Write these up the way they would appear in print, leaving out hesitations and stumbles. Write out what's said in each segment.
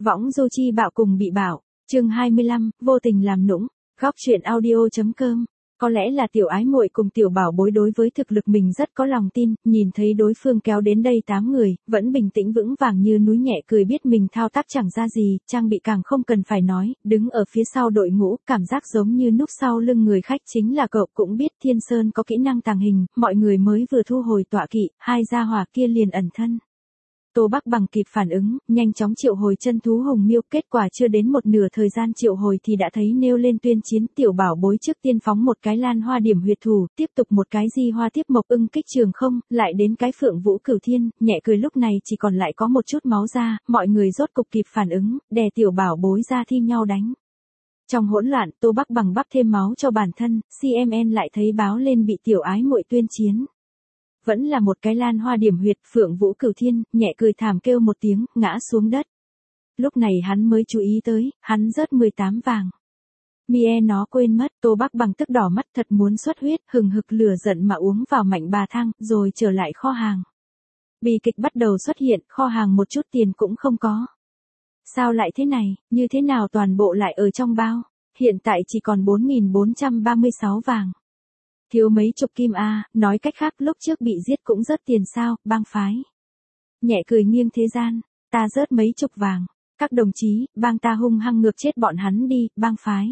Võng du chi bạo cùng bị bạo. Chương 25, vô tình làm nũng. Góc truyện audio.com. Có lẽ là tiểu ái muội cùng tiểu bảo bối đối với thực lực mình rất có lòng tin, nhìn thấy đối phương kéo đến đây 8 người, vẫn bình tĩnh vững vàng như núi, nhẹ cười biết mình thao tác chẳng ra gì, trang bị càng không cần phải nói, đứng ở phía sau đội ngũ, cảm giác giống như núp sau lưng người khách chính là cậu. Cũng biết Thiên Sơn có kỹ năng tàng hình, mọi người mới vừa thu hồi tọa kỵ, hai gia hỏa kia liền ẩn thân. Tô Bắc Bằng kịp phản ứng, nhanh chóng triệu hồi chân thú hùng miêu, kết quả chưa đến một nửa thời gian triệu hồi thì đã thấy nêu lên tuyên chiến. Tiểu bảo bối trước tiên phóng một cái lan hoa điểm huyệt thủ, tiếp tục một cái di hoa tiếp mộc ưng kích trường không, lại đến cái phượng vũ cửu thiên, nhẹ cười lúc này chỉ còn lại có một chút máu ra, mọi người rốt cục kịp phản ứng, đè tiểu bảo bối ra thi nhau đánh. Trong hỗn loạn, Tô Bắc Bằng bắp thêm máu cho bản thân, CMN lại thấy báo lên bị tiểu ái muội tuyên chiến. Vẫn là một cái lan hoa điểm huyệt, phượng vũ cửu thiên, nhẹ cười thảm kêu một tiếng, ngã xuống đất. Lúc này hắn mới chú ý tới, hắn rớt 18 vàng. Mie nó quên mất, Tô Bắc Bằng tức đỏ mắt thật muốn xuất huyết, hừng hực lửa giận mà uống vào mạnh bà thang, rồi trở lại kho hàng. Bi kịch bắt đầu xuất hiện, kho hàng một chút tiền cũng không có. Sao lại thế này, như thế nào toàn bộ lại ở trong bao, hiện tại chỉ còn 4.436 vàng. Thiếu mấy chục kim a, nói cách khác lúc trước bị giết cũng rớt tiền sao, bang phái. Nhẹ cười nghiêng thế gian, ta rớt mấy chục vàng, các đồng chí, bang ta hung hăng ngược chết bọn hắn đi, bang phái.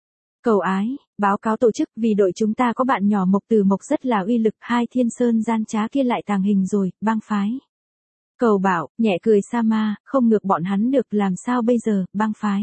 Cầu ái, báo cáo tổ chức vì đội chúng ta có bạn nhỏ Mộc Tử Mộc rất là uy lực, hai Thiên Sơn gian trá kia lại tàng hình rồi, bang phái. Cầu bảo, nhẹ cười sa ma, không ngược bọn hắn được làm sao bây giờ, bang phái.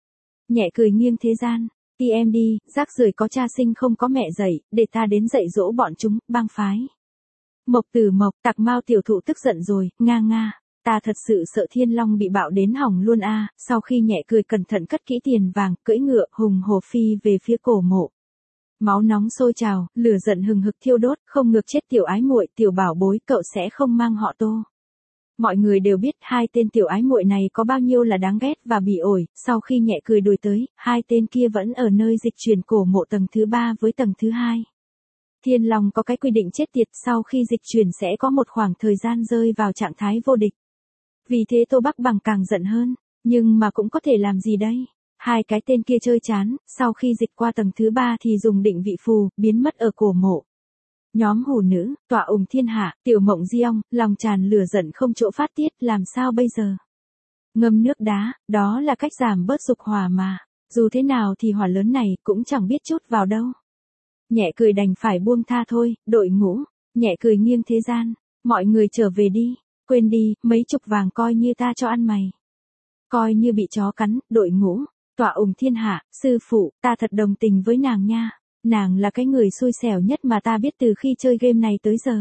Nhẹ cười nghiêng thế gian. Đi em đi, rác rưởi có cha sinh không có mẹ dạy, để ta đến dạy dỗ bọn chúng, bang phái. Mộc Tử Mộc, Tặc Mao tiểu thụ tức giận rồi, nga nga, ta thật sự sợ Thiên Long bị bạo đến hỏng luôn a. Sau khi nhẹ cười cẩn thận cất kỹ tiền vàng, cưỡi ngựa hùng hổ phi về phía cổ mộ. Máu nóng sôi trào, lửa giận hừng hực thiêu đốt, không ngược chết tiểu ái muội, tiểu bảo bối, cậu sẽ không mang họ Tô. Mọi người đều biết hai tên tiểu ái muội này có bao nhiêu là đáng ghét và bỉ ổi, sau khi nhẹ cười đuổi tới, hai tên kia vẫn ở nơi dịch chuyển cổ mộ tầng thứ 3 với tầng thứ 2. Thiên Long có cái quy định chết tiệt, sau khi dịch chuyển sẽ có một khoảng thời gian rơi vào trạng thái vô địch. Vì thế Tô Bắc Bằng càng giận hơn, nhưng mà cũng có thể làm gì đây? Hai cái tên kia chơi chán, sau khi dịch qua tầng thứ 3 thì dùng định vị phù, biến mất ở cổ mộ. Nhóm hủ nữ, tọa ủng thiên hạ, tiểu mộng di ong, lòng tràn lửa giận không chỗ phát tiết, làm sao bây giờ? Ngâm nước đá, đó là cách giảm bớt dục hỏa mà, dù thế nào thì hỏa lớn này cũng chẳng biết chút vào đâu. Nhẹ cười đành phải buông tha thôi, đội ngũ, nhẹ cười nghiêng thế gian, mọi người trở về đi, quên đi, mấy chục vàng coi như ta cho ăn mày. Coi như bị chó cắn, đội ngũ, tọa ủng thiên hạ, sư phụ, ta thật đồng tình với nàng nha. Nàng là cái người xui xẻo nhất mà ta biết từ khi chơi game này tới giờ.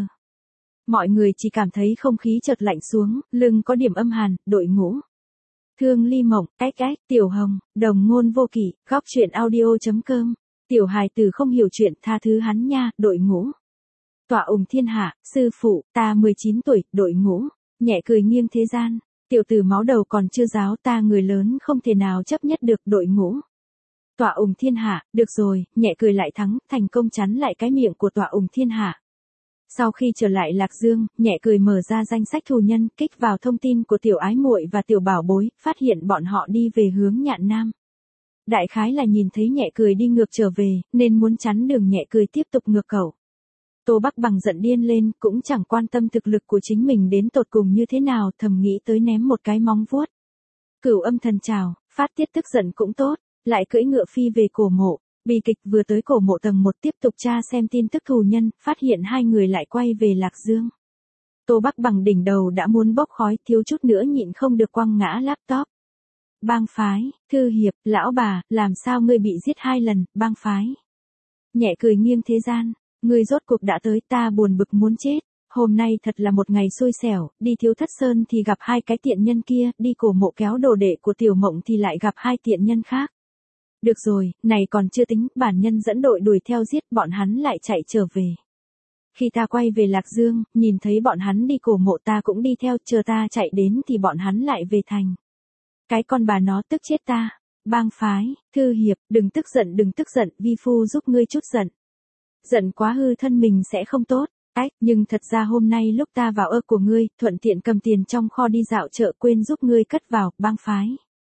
Mọi người chỉ cảm thấy không khí chợt lạnh xuống, lưng có điểm âm hàn, đội ngũ. Thương ly mộng, tiểu hồng, đồng ngôn vô kỷ, góc truyện audio.com. Tiểu hài tử không hiểu chuyện, tha thứ hắn nha, đội ngũ. Tọa ủng thiên hạ, sư phụ, ta 19 tuổi, đội ngũ. Nhẹ cười nghiêng thế gian, tiểu tử máu đầu còn chưa ráo, ta người lớn không thể nào chấp nhất được, đội ngũ. Tọa ủng thiên hạ, được rồi, nhẹ cười lại thắng, thành công chắn lại cái miệng của tọa ủng thiên hạ. Sau khi trở lại Lạc Dương, nhẹ cười mở ra danh sách thù nhân, kích vào thông tin của tiểu ái muội và tiểu bảo bối, phát hiện bọn họ đi về hướng Nhạn Nam. Đại khái là nhìn thấy nhẹ cười đi ngược trở về, nên muốn chắn đường nhẹ cười tiếp tục ngược cẩu. Tô Bắc Bằng giận điên lên, cũng chẳng quan tâm thực lực của chính mình đến tột cùng như thế nào, thầm nghĩ tới ném một cái móng vuốt. Cửu âm thần trào, phát tiết tức giận cũng tốt. Lại cưỡi ngựa phi về cổ mộ, bi kịch vừa tới cổ mộ tầng 1 tiếp tục tra xem tin tức thù nhân, phát hiện hai người lại quay về Lạc Dương. Tô Bắc Bằng đỉnh đầu đã muốn bốc khói, thiếu chút nữa nhịn không được quăng ngã laptop. Bang phái, thư hiệp, lão bà, làm sao ngươi bị giết 2 lần, bang phái. Nhẹ cười nghiêng thế gian, ngươi rốt cuộc đã tới, ta buồn bực muốn chết. Hôm nay thật là một ngày xui xẻo, đi Thiếu Thất Sơn thì gặp hai cái tiện nhân kia, đi cổ mộ kéo đồ đệ của tiểu mộng thì lại gặp hai tiện nhân khác. Được rồi, này còn chưa tính, bản nhân dẫn đội đuổi theo giết bọn hắn lại chạy trở về. Khi ta quay về Lạc Dương, nhìn thấy bọn hắn đi cổ mộ ta cũng đi theo, chờ ta chạy đến thì bọn hắn lại về thành. Cái con bà nó tức chết ta. Bang phái, thư hiệp, đừng tức giận, vi phu giúp ngươi chút giận. Giận quá hư thân mình sẽ không tốt. Nhưng thật ra hôm nay lúc ta vào của ngươi, thuận tiện cầm tiền trong kho đi dạo chợ quên giúp ngươi cất vào, bang phái.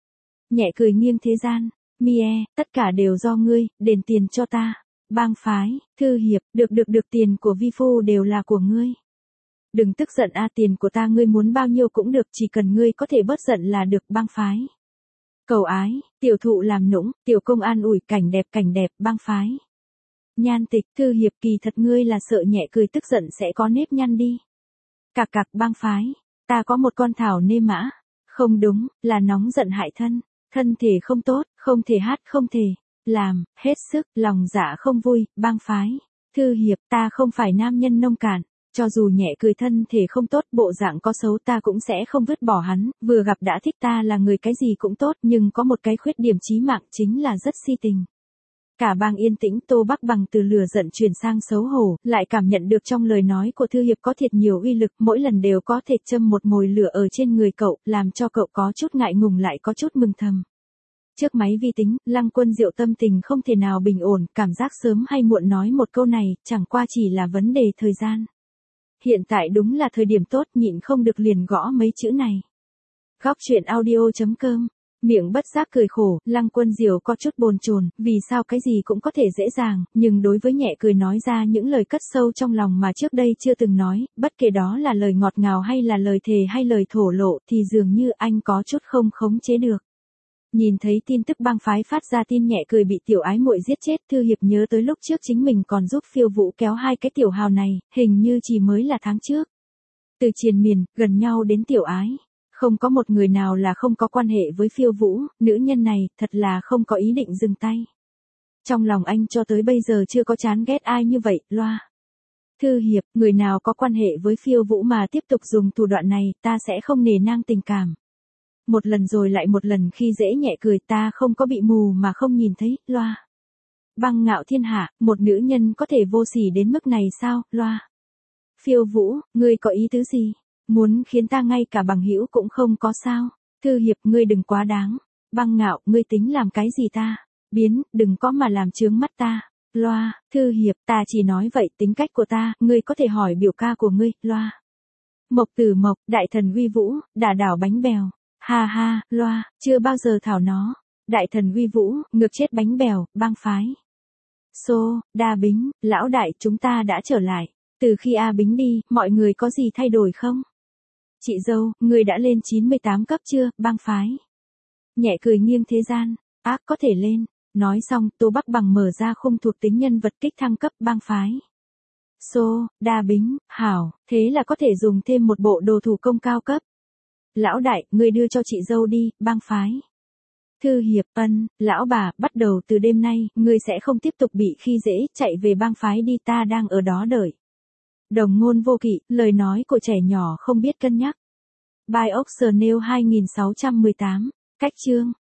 Nhẹ cười nghiêng thế gian. Mie, tất cả đều do ngươi, đền tiền cho ta. Bang phái, Thư Hiệp, được tiền của vi phu đều là của ngươi. Đừng tức giận tiền của ta ngươi muốn bao nhiêu cũng được, chỉ cần ngươi có thể bớt giận là được. Bang phái. Cầu ái, tiểu thụ làm nũng, tiểu công an ủi cảnh đẹp. Bang phái. Nhan Tịch, Thư Hiệp kỳ thật ngươi là sợ Nhẹ cười tức giận sẽ có nếp nhăn đi. Cạc bang phái, ta có một con thảo nê mã. Không đúng, là nóng giận hại thân. Thân thể không tốt, không thể hát, không thể làm, hết sức, lòng dạ không vui. Bang phái. Thư Hiệp, ta không phải nam nhân nông cạn. Cho dù Nhẹ cười thân thể không tốt, bộ dạng có xấu ta cũng sẽ không vứt bỏ hắn, vừa gặp đã thích ta là người cái gì cũng tốt, nhưng có một cái khuyết điểm chí mạng chính là rất si tình. Cả bang yên tĩnh, Tô Bắc Bằng từ lửa giận chuyển sang xấu hổ, lại cảm nhận được trong lời nói của Thư Hiệp có thiệt nhiều uy lực, mỗi lần đều có thể châm một mồi lửa ở trên người cậu, làm cho cậu có chút ngại ngùng lại có chút mừng thầm. Trước máy vi tính, Lăng Quân Diệu tâm tình không thể nào bình ổn, cảm giác sớm hay muộn nói một câu này, chẳng qua chỉ là vấn đề thời gian. Hiện tại đúng là thời điểm tốt, nhịn không được liền gõ mấy chữ này. Góc chuyện audio.com. Miệng bất giác cười khổ, Lăng Quân Diệu có chút bồn chồn, vì sao cái gì cũng có thể dễ dàng, nhưng đối với Nhẹ cười nói ra những lời cất sâu trong lòng mà trước đây chưa từng nói, bất kể đó là lời ngọt ngào hay là lời thề hay lời thổ lộ thì dường như anh có chút không khống chế được. Nhìn thấy tin tức bang phái phát ra tin Nhẹ cười bị tiểu ái muội giết chết, Thư Hiệp nhớ tới lúc trước chính mình còn giúp Phiêu Vũ kéo hai cái tiểu hào này, hình như chỉ mới là tháng trước. Từ triền miền, gần nhau đến tiểu ái. Không có một người nào là không có quan hệ với Phiêu Vũ, nữ nhân này, thật là không có ý định dừng tay. Trong lòng anh cho tới bây giờ chưa có chán ghét ai như vậy, loa. Thư Hiệp, người nào có quan hệ với Phiêu Vũ mà tiếp tục dùng thủ đoạn này, ta sẽ không nề nang tình cảm. Một lần rồi lại một lần khi dễ Nhẹ cười, ta không có bị mù mà không nhìn thấy, loa. Băng Ngạo Thiên Hạ, một nữ nhân có thể vô sỉ đến mức này sao, loa. Phiêu Vũ, ngươi có ý tứ gì? Muốn khiến ta ngay cả bằng hữu cũng không có sao? Thư Hiệp, ngươi đừng quá đáng. Băng Ngạo, ngươi tính làm cái gì ta? Biến, đừng có mà làm chướng mắt ta. Loa, Thư Hiệp, ta chỉ nói vậy, tính cách của ta, ngươi có thể hỏi biểu ca của ngươi, loa. Mộc Tử Mộc, đại thần uy vũ, đả đảo bánh bèo. Ha ha, loa, chưa bao giờ thảo nó. Đại thần uy vũ, ngược chết bánh bèo, bang phái. Xô, Đa Bính, lão đại, chúng ta đã trở lại. Từ khi A Bính đi, mọi người có gì thay đổi không? Chị dâu, người đã lên 98 cấp chưa, bang phái? Nhẹ cười nghiêng thế gian, ác có thể lên. Nói xong, Tô Bắc Bằng mở ra khung thuộc tính nhân vật kích thăng cấp bang phái. Xô, Đa Bính, hảo, thế là có thể dùng thêm một bộ đồ thủ công cao cấp. Lão đại, người đưa cho chị dâu đi, bang phái. Thư Hiệp, lão bà, bắt đầu từ đêm nay, ngươi sẽ không tiếp tục bị khi dễ, chạy về bang phái đi, ta đang ở đó đợi. Đồng ngôn vô kỵ, lời nói của trẻ nhỏ không biết cân nhắc. By Oxernel 2618, cách chương.